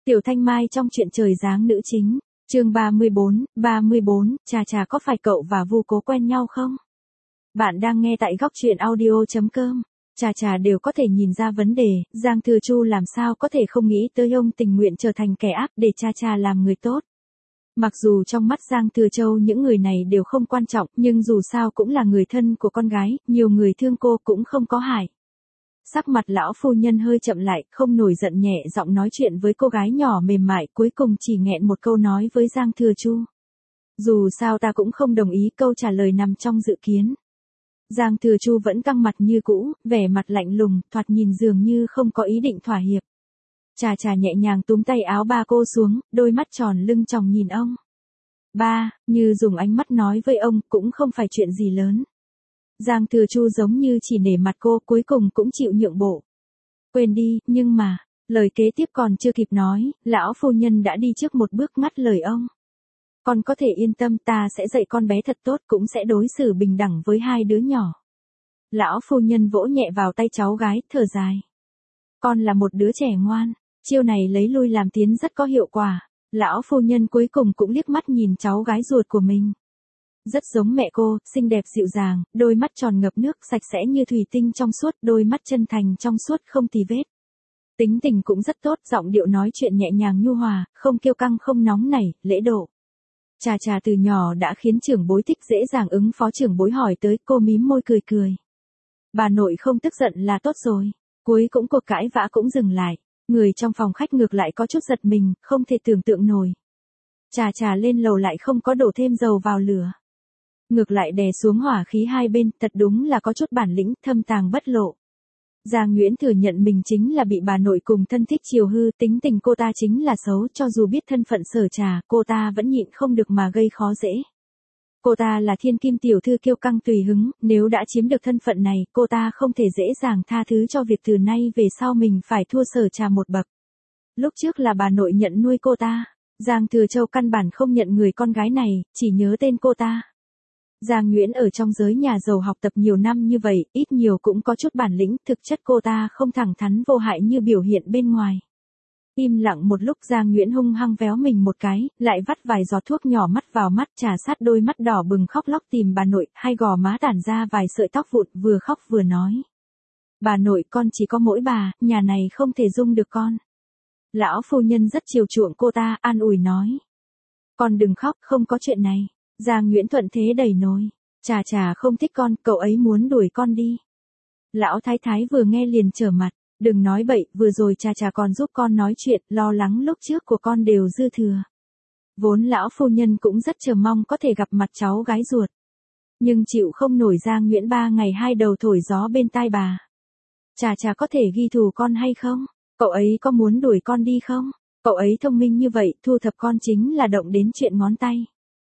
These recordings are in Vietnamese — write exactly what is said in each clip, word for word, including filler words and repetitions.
Tiểu Thanh Mai trong Chuyện Trời Giáng nữ chính, chương ba mươi bốn, ba mươi bốn, chà chà có phải cậu và Vu Cố quen nhau không? Bạn đang nghe tại góc truyện audio chấm com. Chà chà đều có thể nhìn ra vấn đề, Giang Thừa Chu làm sao có thể không nghĩ tới ông tình nguyện trở thành kẻ ác để cha cha làm người tốt. Mặc dù trong mắt Giang Thừa Châu những người này đều không quan trọng, nhưng dù sao cũng là người thân của con gái, nhiều người thương cô cũng không có hại. Sắc mặt lão phu nhân hơi chậm lại, không nổi giận, nhẹ giọng nói chuyện với cô gái nhỏ mềm mại, cuối cùng chỉ nghẹn một câu nói với Giang Thừa Chu. Dù sao ta cũng không đồng ý, câu trả lời nằm trong dự kiến. Giang Thừa Chu vẫn căng mặt như cũ, vẻ mặt lạnh lùng, thoạt nhìn dường như không có ý định thỏa hiệp. Chà chà nhẹ nhàng túm tay áo ba cô xuống, đôi mắt tròn lưng tròng nhìn ông. Ba, như dùng ánh mắt nói với ông, cũng không phải chuyện gì lớn. Giang Thừa Chu giống như chỉ nể mặt cô, cuối cùng cũng chịu nhượng bộ. Quên đi, nhưng mà, lời kế tiếp còn chưa kịp nói, lão phu nhân đã đi trước một bước ngắt lời ông. Con có thể yên tâm, ta sẽ dạy con bé thật tốt, cũng sẽ đối xử bình đẳng với hai đứa nhỏ. Lão phu nhân vỗ nhẹ vào tay cháu gái, thở dài. Con là một đứa trẻ ngoan, chiêu này lấy lui làm tiến rất có hiệu quả. Lão phu nhân cuối cùng cũng liếc mắt nhìn cháu gái ruột của mình. Rất giống mẹ cô, xinh đẹp dịu dàng, đôi mắt tròn ngập nước, sạch sẽ như thủy tinh trong suốt, đôi mắt chân thành trong suốt không tì vết. Tính tình cũng rất tốt, giọng điệu nói chuyện nhẹ nhàng nhu hòa, không kiêu căng không nóng nảy, lễ độ. Chà chà từ nhỏ đã khiến trưởng bối thích, dễ dàng ứng phó, trưởng bối hỏi tới, cô mím môi cười cười. Bà nội không tức giận là tốt rồi. Cuối cũng cuộc cãi vã cũng dừng lại. Người trong phòng khách ngược lại có chút giật mình, không thể tưởng tượng nổi. Chà chà lên lầu lại không có đổ thêm dầu vào lửa. Ngược lại đè xuống hỏa khí hai bên, thật đúng là có chút bản lĩnh, thâm tàng bất lộ. Giang Nguyễn thừa nhận mình chính là bị bà nội cùng thân thích chiều hư, tính tình cô ta chính là xấu, cho dù biết thân phận Sở Trà, cô ta vẫn nhịn không được mà gây khó dễ. Cô ta là thiên kim tiểu thư kiêu căng tùy hứng, nếu đã chiếm được thân phận này, cô ta không thể dễ dàng tha thứ cho việc từ nay về sau mình phải thua Sở Trà một bậc. Lúc trước là bà nội nhận nuôi cô ta, Giang Thừa Châu căn bản không nhận người con gái này, chỉ nhớ tên cô ta. Giang Nguyễn ở trong giới nhà giàu học tập nhiều năm như vậy, ít nhiều cũng có chút bản lĩnh, thực chất cô ta không thẳng thắn vô hại như biểu hiện bên ngoài. Im lặng một lúc, Giang Nguyễn hung hăng véo mình một cái, lại vắt vài giọt thuốc nhỏ mắt vào mắt, trà sát đôi mắt đỏ bừng khóc lóc tìm bà nội, hai gò má tản ra vài sợi tóc vụn, vừa khóc vừa nói. Bà nội, con chỉ có mỗi bà, nhà này không thể dung được con. Lão phu nhân rất chiều chuộng cô ta, an ủi nói. Con đừng khóc, không có chuyện này. Giang Nguyễn thuận thế đẩy nồi. Chà chà không thích con, cậu ấy muốn đuổi con đi. Lão thái thái vừa nghe liền trở mặt. Đừng nói bậy, vừa rồi chà chà còn giúp con nói chuyện, lo lắng lúc trước của con đều dư thừa. Vốn lão phu nhân cũng rất chờ mong có thể gặp mặt cháu gái ruột. Nhưng chịu không nổi Giang Nguyễn ba ngày hai đầu thổi gió bên tai bà. Chà chà có thể ghi thù con hay không? Cậu ấy có muốn đuổi con đi không? Cậu ấy thông minh như vậy, thu thập con chính là động đến chuyện ngón tay.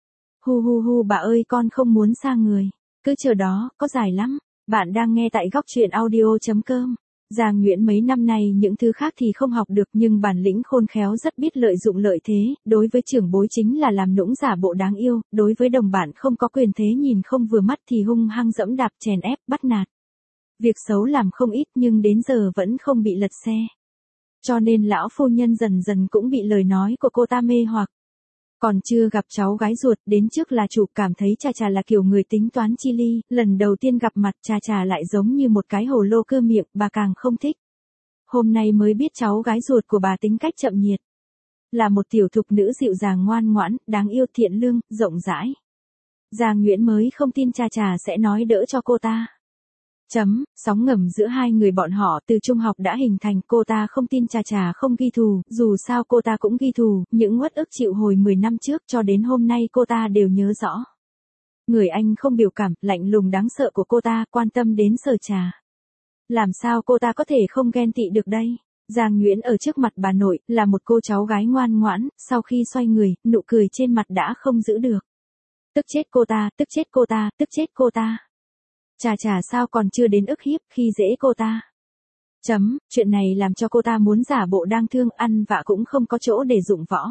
Hu hu hu bà ơi, con không muốn xa người. Cứ chờ đó, có dài lắm. Bạn đang nghe tại góc truyện audio chấm com. Giang Nguyễn mấy năm nay những thứ khác thì không học được, nhưng bản lĩnh khôn khéo, rất biết lợi dụng lợi thế, đối với trưởng bối chính là làm nũng giả bộ đáng yêu, đối với đồng bạn không có quyền thế nhìn không vừa mắt thì hung hăng dẫm đạp chèn ép, bắt nạt. Việc xấu làm không ít nhưng đến giờ vẫn không bị lật xe. Cho nên lão phu nhân dần dần cũng bị lời nói của cô ta mê hoặc. Còn chưa gặp cháu gái ruột, đến trước là chủ cảm thấy chà chà là kiểu người tính toán chi ly, lần đầu tiên gặp mặt chà chà lại giống như một cái hồ lô cơ miệng, bà càng không thích. Hôm nay mới biết cháu gái ruột của bà tính cách chậm nhiệt. Là một tiểu thục nữ dịu dàng ngoan ngoãn, đáng yêu, thiện lương, rộng rãi. Giang Nguyễn mới không tin chà chà sẽ nói đỡ cho cô ta. Chấm, sóng ngầm giữa hai người bọn họ từ trung học đã hình thành, cô ta không tin chà chà không ghi thù, dù sao cô ta cũng ghi thù, những uất ức chịu hồi mười năm trước cho đến hôm nay cô ta đều nhớ rõ. Người anh không biểu cảm, lạnh lùng đáng sợ của cô ta, quan tâm đến Sở Trà. Làm sao cô ta có thể không ghen tị được đây? Giang Nguyễn ở trước mặt bà nội, là một cô cháu gái ngoan ngoãn, sau khi xoay người, nụ cười trên mặt đã không giữ được. Tức chết cô ta, tức chết cô ta, tức chết cô ta. Chà chà sao còn chưa đến ức hiếp, khi dễ cô ta. Chấm, chuyện này làm cho cô ta muốn giả bộ đang thương, ăn vạ cũng không có chỗ để dụng võ.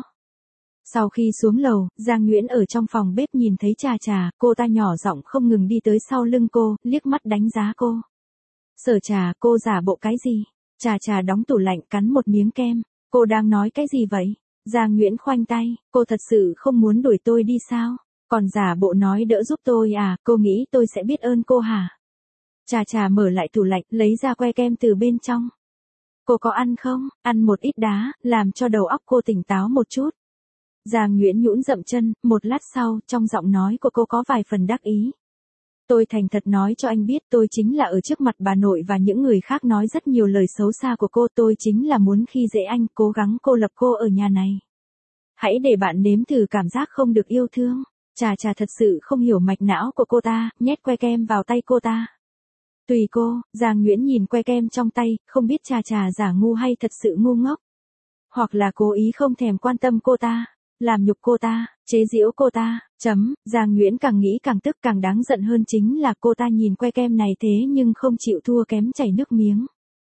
Sau khi xuống lầu, Giang Nguyễn ở trong phòng bếp nhìn thấy chà chà, cô ta nhỏ giọng không ngừng đi tới sau lưng cô, liếc mắt đánh giá cô. Sở Trà, cô giả bộ cái gì? Chà chà đóng tủ lạnh cắn một miếng kem. Cô đang nói cái gì vậy? Giang Nguyễn khoanh tay, cô thật sự không muốn đuổi tôi đi sao? Còn giả bộ nói đỡ giúp tôi à, cô nghĩ tôi sẽ biết ơn cô hả? Trà trà mở lại tủ lạnh, lấy ra que kem từ bên trong. Cô có ăn không? Ăn một ít đá, làm cho đầu óc cô tỉnh táo một chút. Giang Nguyễn nhũn dậm chân, một lát sau, trong giọng nói của cô có vài phần đắc ý. Tôi thành thật nói cho anh biết tôi chính là ở trước mặt bà nội và những người khác nói rất nhiều lời xấu xa của cô. Tôi chính là muốn khi dễ anh, cố gắng cô lập cô ở nhà này. Hãy để bạn nếm thử cảm giác không được yêu thương. Trà trà thật sự không hiểu mạch não của cô ta, nhét que kem vào tay cô ta. Tùy cô, Giang Nguyễn nhìn que kem trong tay, không biết trà trà giả ngu hay thật sự ngu ngốc. Hoặc là cố ý không thèm quan tâm cô ta, làm nhục cô ta, chế giễu cô ta, chấm, Giang Nguyễn càng nghĩ càng tức, càng đáng giận hơn chính là cô ta nhìn que kem này thế nhưng không chịu thua kém chảy nước miếng.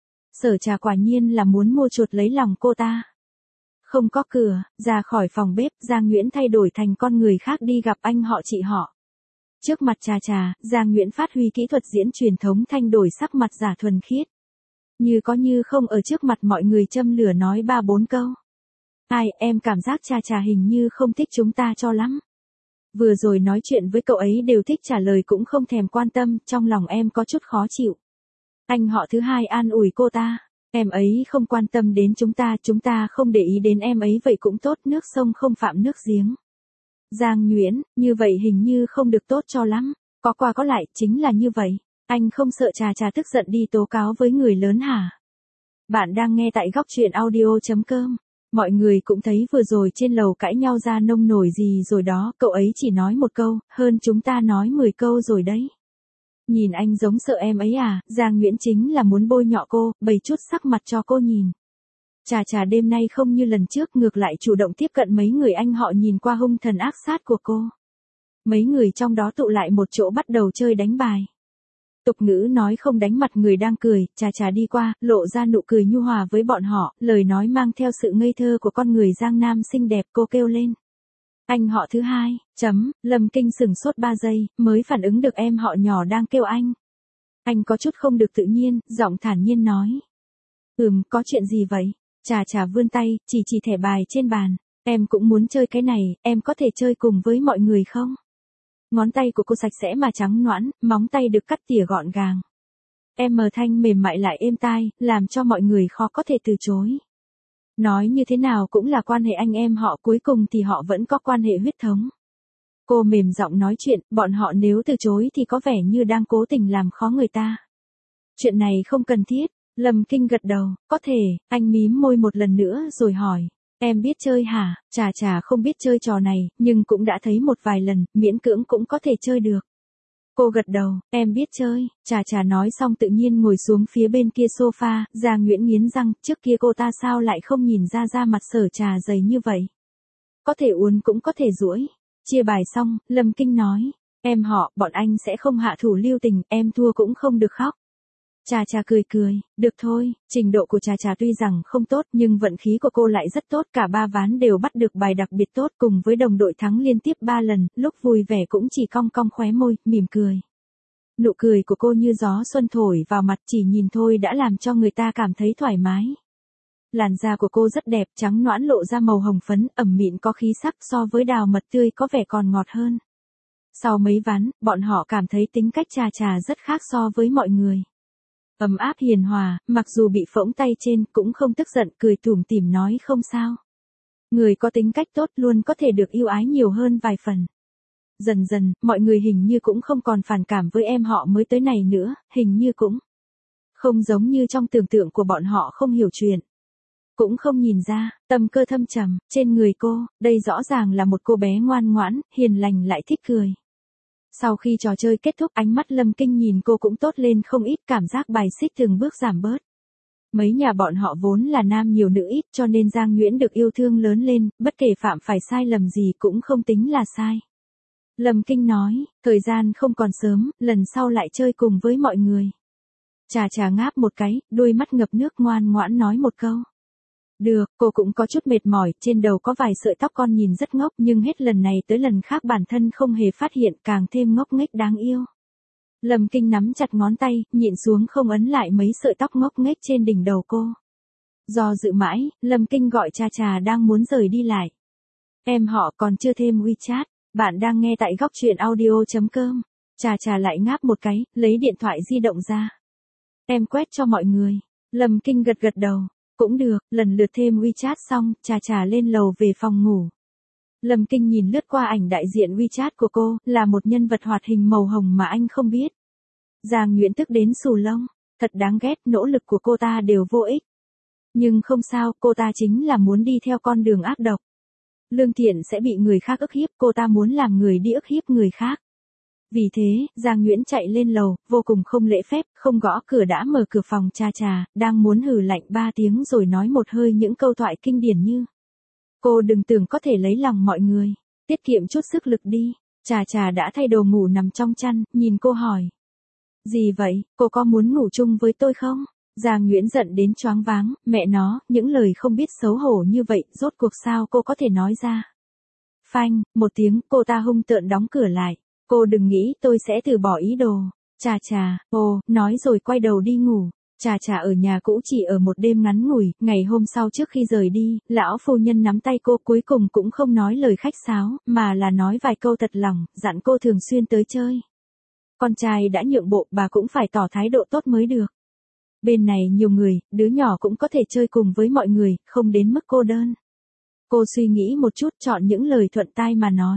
Sở Trà quả nhiên là muốn mua chuột lấy lòng cô ta. Không có cửa, ra khỏi phòng bếp, Giang Nguyễn thay đổi thành con người khác đi gặp anh họ chị họ. Trước mặt Trà Trà, Giang Nguyễn phát huy kỹ thuật diễn truyền thống thanh đổi sắc mặt giả thuần khiết. Như có như không ở trước mặt mọi người châm lửa nói ba bốn câu. Ai, em cảm giác Trà Trà hình như không thích chúng ta cho lắm. Vừa rồi nói chuyện với cậu ấy đều thích trả lời cũng không thèm quan tâm, trong lòng em có chút khó chịu. Anh họ thứ hai an ủi cô ta. Em ấy không quan tâm đến chúng ta, chúng ta không để ý đến em ấy vậy cũng tốt, nước sông không phạm nước giếng. Giang Nguyễn, như vậy hình như không được tốt cho lắm, có qua có lại, chính là như vậy. Anh không sợ Trà Trà tức giận đi tố cáo với người lớn hả? Bạn đang nghe tại góc truyện audio chấm com. Mọi người cũng thấy vừa rồi trên lầu cãi nhau ra nông nổi gì rồi đó, cậu ấy chỉ nói một câu, hơn chúng ta nói mười câu rồi đấy. Nhìn anh giống sợ em ấy à, Giang Nguyễn chính là muốn bôi nhọ cô, bày chút sắc mặt cho cô nhìn. Trà Trà đêm nay không như lần trước, ngược lại chủ động tiếp cận mấy người anh họ nhìn qua hung thần ác sát của cô. Mấy người trong đó tụ lại một chỗ bắt đầu chơi đánh bài. Tục ngữ nói không đánh mặt người đang cười, Trà Trà đi qua, lộ ra nụ cười nhu hòa với bọn họ, lời nói mang theo sự ngây thơ của con người Giang Nam xinh đẹp, cô kêu lên. Anh họ thứ hai, chấm, Lâm Kinh sửng sốt ba giây, mới phản ứng được em họ nhỏ đang kêu anh. Anh có chút không được tự nhiên, giọng thản nhiên nói. Ừm, có chuyện gì vậy? Trà Trà vươn tay, chỉ chỉ thẻ bài trên bàn. Em cũng muốn chơi cái này, em có thể chơi cùng với mọi người không? Ngón tay của cô sạch sẽ mà trắng nõn, móng tay được cắt tỉa gọn gàng. Em mờ thanh mềm mại lại êm tai, làm cho mọi người khó có thể từ chối. Nói như thế nào cũng là quan hệ anh em họ, cuối cùng thì họ vẫn có quan hệ huyết thống. Cô mềm giọng nói chuyện, bọn họ nếu từ chối thì có vẻ như đang cố tình làm khó người ta. Chuyện này không cần thiết. Lâm Kinh gật đầu, có thể, anh mím môi một lần nữa rồi hỏi. Em biết chơi hả? Trà Trà không biết chơi trò này, nhưng cũng đã thấy một vài lần, miễn cưỡng cũng có thể chơi được. Cô gật đầu, em biết chơi. Trà Trà nói xong tự nhiên ngồi xuống phía bên kia sofa, Giang Nguyễn nghiến răng, trước kia cô ta sao lại không nhìn ra da mặt Sở Trà dày như vậy. Có thể uốn cũng có thể duỗi. Chia bài xong, Lâm Kinh nói, em họ, bọn anh sẽ không hạ thủ lưu tình, em thua cũng không được khóc. Trà Trà cười cười, được thôi, trình độ của Trà Trà tuy rằng không tốt nhưng vận khí của cô lại rất tốt, cả ba ván đều bắt được bài đặc biệt tốt cùng với đồng đội thắng liên tiếp ba lần, lúc vui vẻ cũng chỉ cong cong khóe môi, mỉm cười. Nụ cười của cô như gió xuân thổi vào mặt, chỉ nhìn thôi đã làm cho người ta cảm thấy thoải mái. Làn da của cô rất đẹp, trắng nõn lộ ra màu hồng phấn, ẩm mịn có khí sắc, so với đào mật tươi có vẻ còn ngọt hơn. Sau mấy ván, bọn họ cảm thấy tính cách Trà Trà rất khác so với mọi người. Ấm áp hiền hòa, mặc dù bị phỗng tay trên cũng không tức giận, cười tủm tỉm nói không sao. Người có tính cách tốt luôn có thể được yêu ái nhiều hơn vài phần. Dần dần, mọi người hình như cũng không còn phản cảm với em họ mới tới này nữa, hình như cũng không giống như trong tưởng tượng của bọn họ không hiểu chuyện. Cũng không nhìn ra, tâm cơ thâm trầm, trên người cô, đây rõ ràng là một cô bé ngoan ngoãn, hiền lành lại thích cười. Sau khi trò chơi kết thúc, ánh mắt Lâm Kinh nhìn cô cũng tốt lên không ít, cảm giác bài xích từng bước giảm bớt. Mấy nhà bọn họ vốn là nam nhiều nữ ít cho nên Giang Nguyễn được yêu thương lớn lên, bất kể phạm phải sai lầm gì cũng không tính là sai. Lâm Kinh nói, thời gian không còn sớm, lần sau lại chơi cùng với mọi người. Trà Trà ngáp một cái, đôi mắt ngập nước ngoan ngoãn nói một câu. Được, cô cũng có chút mệt mỏi, trên đầu có vài sợi tóc con nhìn rất ngốc nhưng hết lần này tới lần khác bản thân không hề phát hiện, càng thêm ngốc nghếch đáng yêu. Lâm Kinh nắm chặt ngón tay, nhịn xuống không ấn lại mấy sợi tóc ngốc nghếch trên đỉnh đầu cô. Do dự mãi, Lâm Kinh gọi Cha Cha đang muốn rời đi lại. Em họ còn chưa thêm WeChat, bạn đang nghe tại góc truyện audio.com. Cha Cha lại ngáp một cái, lấy điện thoại di động ra. Em quét cho mọi người. Lâm Kinh gật gật đầu. Cũng được, lần lượt thêm WeChat xong, Cha Cha lên lầu về phòng ngủ. Lâm Kinh nhìn lướt qua ảnh đại diện WeChat của cô, là một nhân vật hoạt hình màu hồng mà anh không biết. Giang Nguyễn tức đến xù lông, thật đáng ghét, nỗ lực của cô ta đều vô ích. Nhưng không sao, cô ta chính là muốn đi theo con đường ác độc. Lương thiện sẽ bị người khác ức hiếp, cô ta muốn làm người đi ức hiếp người khác. Vì thế, Giang Nguyễn chạy lên lầu, vô cùng không lễ phép, không gõ cửa đã mở cửa phòng Cha Cha, đang muốn hừ lạnh ba tiếng rồi nói một hơi những câu thoại kinh điển như: cô đừng tưởng có thể lấy lòng mọi người, tiết kiệm chút sức lực đi. Cha Cha đã thay đồ ngủ nằm trong chăn, nhìn cô hỏi: gì vậy, cô có muốn ngủ chung với tôi không? Giang Nguyễn giận đến choáng váng, mẹ nó, những lời không biết xấu hổ như vậy, rốt cuộc sao cô có thể nói ra? Phanh, một tiếng, cô ta hung tợn đóng cửa lại. Cô đừng nghĩ tôi sẽ từ bỏ ý đồ. Cha Cha, ồ, nói rồi quay đầu đi ngủ. Cha Cha ở nhà cũ chỉ ở một đêm ngắn ngủi, ngày hôm sau trước khi rời đi, lão phu nhân nắm tay cô cuối cùng cũng không nói lời khách sáo, mà là nói vài câu thật lòng, dặn cô thường xuyên tới chơi. Con trai đã nhượng bộ, bà cũng phải tỏ thái độ tốt mới được. Bên này nhiều người, đứa nhỏ cũng có thể chơi cùng với mọi người, không đến mức cô đơn. Cô suy nghĩ một chút, chọn những lời thuận tai mà nói.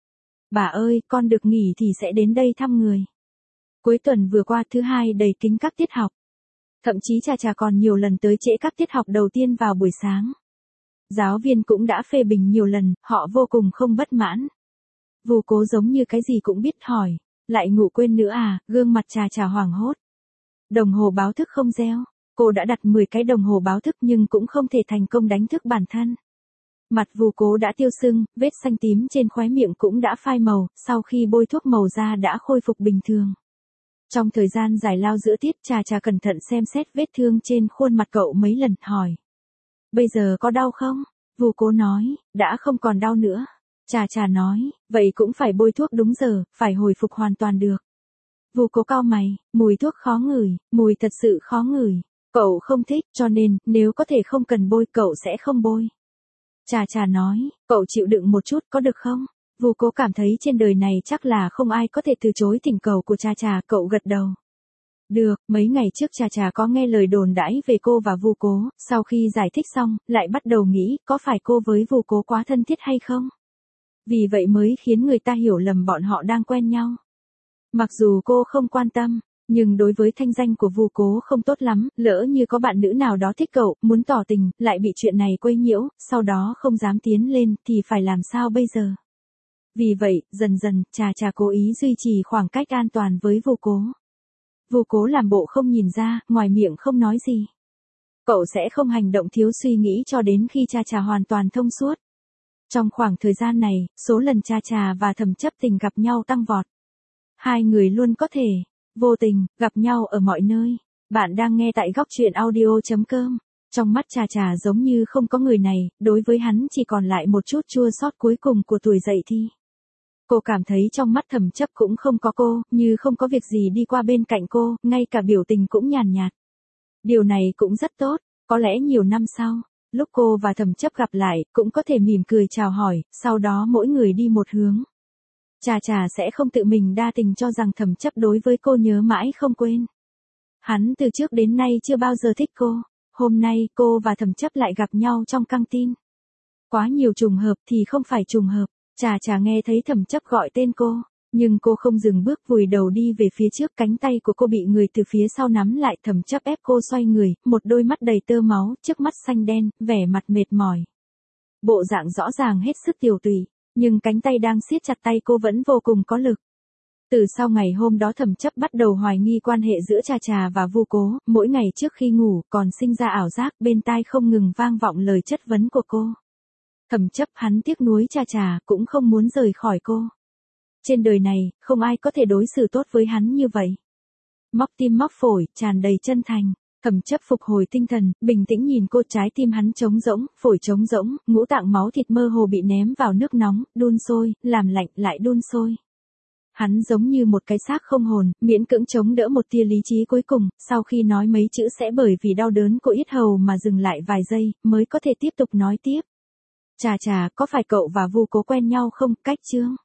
Bà ơi, con được nghỉ thì sẽ đến đây thăm người. Cuối tuần vừa qua thứ hai đầy kính các tiết học. Thậm chí Cha Cha còn nhiều lần tới trễ các tiết học đầu tiên vào buổi sáng. Giáo viên cũng đã phê bình nhiều lần, họ vô cùng không bất mãn. Vu Cố giống như cái gì cũng biết, hỏi: lại ngủ quên nữa à? Gương mặt Cha Cha hoảng hốt. Đồng hồ báo thức không reo. Cô đã đặt mười cái đồng hồ báo thức nhưng cũng không thể thành công đánh thức bản thân. Mặt Vu Cố đã tiêu sưng, vết xanh tím trên khóe miệng cũng đã phai màu, sau khi bôi thuốc màu da đã khôi phục bình thường. Trong thời gian giải lao giữa tiết, Cha Cha cẩn thận xem xét vết thương trên khuôn mặt cậu mấy lần, hỏi: bây giờ có đau không? Vu Cố nói: đã không còn đau nữa. Cha Cha nói: vậy cũng phải bôi thuốc đúng giờ, phải hồi phục hoàn toàn được. Vu Cố cau mày, mùi thuốc khó ngửi, mùi thật sự khó ngửi. Cậu không thích, cho nên, nếu có thể không cần bôi, cậu sẽ không bôi. Cha Cha nói: cậu chịu đựng một chút có được không? Vu Cố cảm thấy trên đời này chắc là không ai có thể từ chối thỉnh cầu của Cha Cha, cậu gật đầu. Được, mấy ngày trước Cha Cha có nghe lời đồn đãi về cô và Vu Cố, sau khi giải thích xong, lại bắt đầu nghĩ có phải cô với Vu Cố quá thân thiết hay không? Vì vậy mới khiến người ta hiểu lầm bọn họ đang quen nhau. Mặc dù cô không quan tâm, nhưng đối với thanh danh của Vu Cố không tốt lắm, lỡ như có bạn nữ nào đó thích cậu, muốn tỏ tình, lại bị chuyện này quấy nhiễu, sau đó không dám tiến lên, thì phải làm sao bây giờ? Vì vậy, dần dần, Cha Cha cố ý duy trì khoảng cách an toàn với Vu Cố. Vu Cố làm bộ không nhìn ra, ngoài miệng không nói gì. Cậu sẽ không hành động thiếu suy nghĩ cho đến khi Cha Cha hoàn toàn thông suốt. Trong khoảng thời gian này, số lần Cha Cha và Thẩm Chấp Tình gặp nhau tăng vọt. Hai người luôn có thể, vô tình, gặp nhau ở mọi nơi. Bạn đang nghe tại góc truyện audio.com. Trong mắt Cha Cha giống như không có người này, đối với hắn chỉ còn lại một chút chua xót cuối cùng của tuổi dậy thì. Cô cảm thấy trong mắt Thẩm Chấp cũng không có cô, như không có việc gì đi qua bên cạnh cô, ngay cả biểu tình cũng nhàn nhạt. Điều này cũng rất tốt, có lẽ nhiều năm sau, lúc cô và Thẩm Chấp gặp lại, cũng có thể mỉm cười chào hỏi, sau đó mỗi người đi một hướng. Cha Cha sẽ không tự mình đa tình cho rằng Thẩm Chấp đối với cô nhớ mãi không quên. Hắn từ trước đến nay chưa bao giờ thích cô, hôm nay cô và Thẩm Chấp lại gặp nhau trong căng tin. Quá nhiều trùng hợp thì không phải trùng hợp. Cha Cha nghe thấy Thẩm Chấp gọi tên cô, nhưng cô không dừng bước, vùi đầu đi về phía trước, cánh tay của cô bị người từ phía sau nắm lại, Thẩm Chấp ép cô xoay người, một đôi mắt đầy tơ máu, trước mắt xanh đen, vẻ mặt mệt mỏi. Bộ dạng rõ ràng hết sức tiều tụy, nhưng cánh tay đang siết chặt tay cô vẫn vô cùng có lực. Từ sau ngày hôm đó Thẩm Chấp bắt đầu hoài nghi quan hệ giữa Cha Cha và Vu Cố, mỗi ngày trước khi ngủ còn sinh ra ảo giác, bên tai không ngừng vang vọng lời chất vấn của cô. Thẩm Chấp hắn tiếc nuối Cha Cha, cũng không muốn rời khỏi cô. Trên đời này, không ai có thể đối xử tốt với hắn như vậy. Móc tim móc phổi, tràn đầy chân thành. Thẩm Chấp phục hồi tinh thần, bình tĩnh nhìn cô, trái tim hắn trống rỗng, phổi trống rỗng, ngũ tạng máu thịt mơ hồ bị ném vào nước nóng, đun sôi, làm lạnh lại đun sôi. Hắn giống như một cái xác không hồn, miễn cưỡng chống đỡ một tia lý trí cuối cùng, sau khi nói mấy chữ sẽ bởi vì đau đớn của yết hầu mà dừng lại vài giây, mới có thể tiếp tục nói tiếp. Chà chà, có phải cậu và Vu Cố quen nhau không, Cách Trương?